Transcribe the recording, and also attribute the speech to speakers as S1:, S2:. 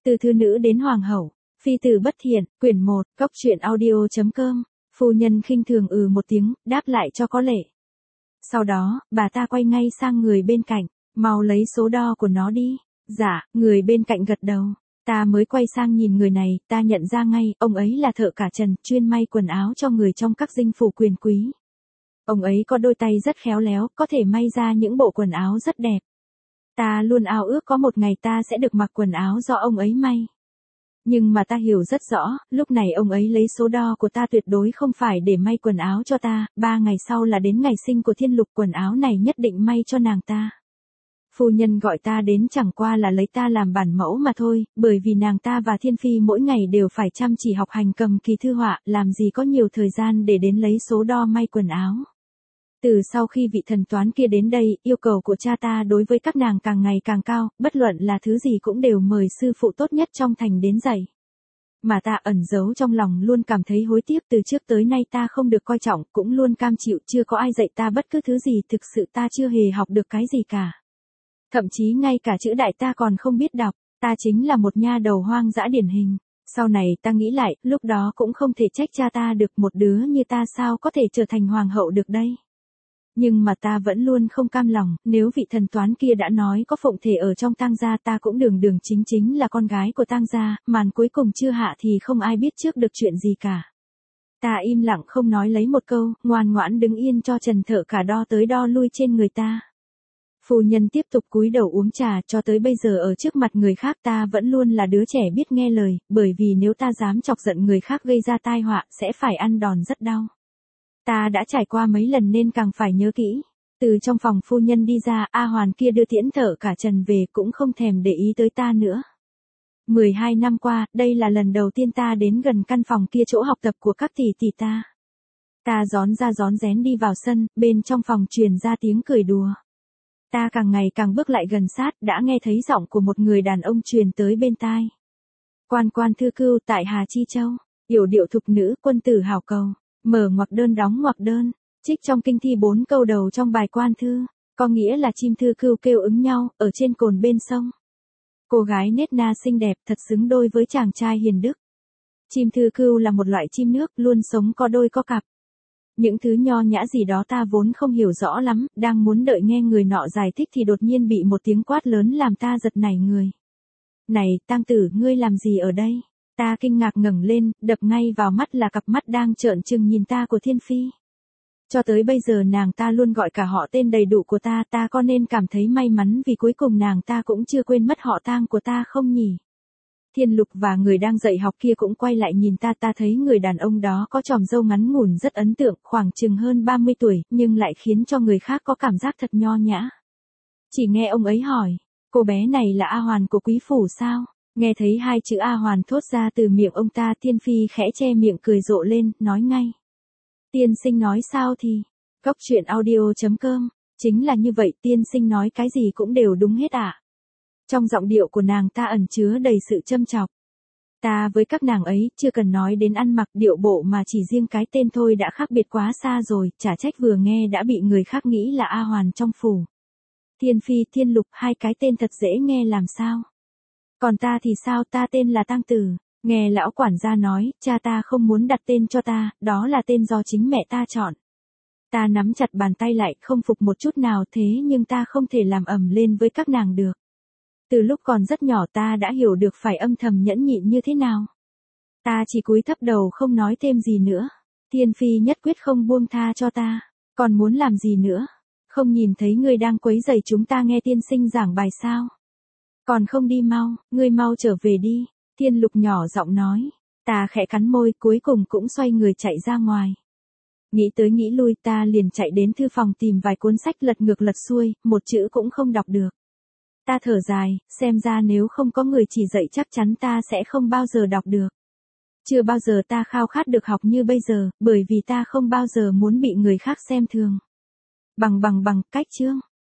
S1: Từ thư nữ đến hoàng hậu, phi tử bất thiện, quyển 1, cốc truyện audio.com, phu nhân khinh thường một tiếng, đáp lại cho có lệ. Sau đó, bà ta quay ngay sang người bên cạnh, mau lấy số đo của nó đi. Dạ, người bên cạnh gật đầu. Ta mới quay sang nhìn người này, ta nhận ra ngay, ông ấy là thợ cả Trần, chuyên may quần áo cho người trong các dinh phủ quyền quý. Ông ấy có đôi tay rất khéo léo, có thể may ra những bộ quần áo rất đẹp. Ta luôn ao ước có một ngày ta sẽ được mặc quần áo do ông ấy may. Nhưng mà ta hiểu rất rõ, lúc này ông ấy lấy số đo của ta tuyệt đối không phải để may quần áo cho ta, 3 ngày sau là đến ngày sinh của Thiên Lục, quần áo này nhất định may cho nàng ta. Phu nhân gọi ta đến chẳng qua là lấy ta làm bản mẫu mà thôi, bởi vì nàng ta và Thiên Phi mỗi ngày đều phải chăm chỉ học hành cầm kỳ thư họa, làm gì có nhiều thời gian để đến lấy số đo may quần áo. Từ sau khi vị thần toán kia đến đây, yêu cầu của cha ta đối với các nàng càng ngày càng cao, bất luận là thứ gì cũng đều mời sư phụ tốt nhất trong thành đến dạy. Mà ta ẩn giấu trong lòng luôn cảm thấy hối tiếc, từ trước tới nay ta không được coi trọng, cũng luôn cam chịu, chưa có ai dạy ta bất cứ thứ gì, thực sự ta chưa hề học được cái gì cả. Thậm chí ngay cả chữ đại ta còn không biết đọc, ta chính là một nha đầu hoang dã điển hình. Sau này ta nghĩ lại, lúc đó cũng không thể trách cha ta được, một đứa như ta sao có thể trở thành hoàng hậu được đây. Nhưng mà ta vẫn luôn không cam lòng, nếu vị thần toán kia đã nói có phụng thể ở trong tang gia, ta cũng đường đường chính chính là con gái của tang gia, màn cuối cùng chưa hạ thì không ai biết trước được chuyện gì cả. Ta im lặng không nói lấy một câu, ngoan ngoãn đứng yên cho Trần thợ cả đo tới đo lui trên người ta. Phu nhân tiếp tục cúi đầu uống trà, cho tới bây giờ ở trước mặt người khác ta vẫn luôn là đứa trẻ biết nghe lời, bởi vì nếu ta dám chọc giận người khác gây ra tai họa, sẽ phải ăn đòn rất đau. Ta đã trải qua mấy lần nên càng phải nhớ kỹ. Từ trong phòng phu nhân đi ra, A Hoàn kia đưa tiễn thợ cả Trần về, cũng không thèm để ý tới ta nữa. 12 năm qua, đây là lần đầu tiên ta đến gần căn phòng kia, chỗ học tập của các tỷ tỷ ta. Ta rón ra rón rén đi vào sân, bên trong phòng truyền ra tiếng cười đùa. Ta càng ngày càng bước lại gần sát, đã nghe thấy giọng của một người đàn ông truyền tới bên tai. Quan quan thư cưu tại Hà Chi Châu, yểu điệu thục nữ, quân tử hảo cầu. Mở ngoặc đơn đóng ngoặc đơn, trích trong kinh thi 4 câu đầu trong bài quan thư, có nghĩa là chim thư cưu kêu ứng nhau, ở trên cồn bên sông. Cô gái nết na xinh đẹp, thật xứng đôi với chàng trai hiền đức. Chim thư cưu là một loại chim nước, luôn sống có đôi có cặp. Những thứ nho nhã gì đó ta vốn không hiểu rõ lắm, đang muốn đợi nghe người nọ giải thích thì đột nhiên bị một tiếng quát lớn làm ta giật nảy người. Này, tang tử, ngươi làm gì ở đây? Ta kinh ngạc ngẩng lên, đập ngay vào mắt là cặp mắt đang trợn trừng nhìn ta của Thiên Phi. Cho tới bây giờ nàng ta luôn gọi cả họ tên đầy đủ của ta, ta có nên cảm thấy may mắn vì cuối cùng nàng ta cũng chưa quên mất họ tang của ta không nhỉ? Thiên Lục và người đang dạy học kia cũng quay lại nhìn ta, ta thấy người đàn ông đó có chòm râu ngắn ngủn rất ấn tượng, khoảng chừng hơn 30 tuổi, nhưng lại khiến cho người khác có cảm giác thật nho nhã. Chỉ nghe ông ấy hỏi, cô bé này là A Hoàn của quý phủ sao? Nghe thấy 2 chữ A Hoàn thốt ra từ miệng ông ta, Thiên Phi khẽ che miệng cười rộ lên, nói ngay. Tiên sinh nói sao thì, cốc truyện audio.com, chính là như vậy, tiên sinh nói cái gì cũng đều đúng hết ạ. Trong giọng điệu của nàng ta ẩn chứa đầy sự châm chọc. Ta với các nàng ấy, chưa cần nói đến ăn mặc điệu bộ mà chỉ riêng cái tên thôi đã khác biệt quá xa rồi, chả trách vừa nghe đã bị người khác nghĩ là A Hoàn trong phủ. Thiên Phi, Thiên Lục, 2 cái tên thật dễ nghe làm sao? Còn ta thì sao, ta tên là Tang Tử, nghe lão quản gia nói, cha ta không muốn đặt tên cho ta, đó là tên do chính mẹ ta chọn. Ta nắm chặt bàn tay lại, không phục một chút nào, thế nhưng ta không thể làm ầm lên với các nàng được. Từ lúc còn rất nhỏ ta đã hiểu được phải âm thầm nhẫn nhịn như thế nào. Ta chỉ cúi thấp đầu không nói thêm gì nữa. Thiên Phi nhất quyết không buông tha cho ta, còn muốn làm gì nữa? Không nhìn thấy ngươi đang quấy rầy chúng ta nghe tiên sinh giảng bài sao? Còn không đi mau, ngươi mau trở về đi, Thiên Lục nhỏ giọng nói. Ta khẽ cắn môi, cuối cùng cũng xoay người chạy ra ngoài. Nghĩ tới nghĩ lui, ta liền chạy đến thư phòng tìm vài cuốn sách, lật ngược lật xuôi, một chữ cũng không đọc được. Ta thở dài, xem ra nếu không có người chỉ dạy chắc chắn ta sẽ không bao giờ đọc được. Chưa bao giờ ta khao khát được học như bây giờ, bởi vì ta không bao giờ muốn bị người khác xem thường. Bằng cách chương.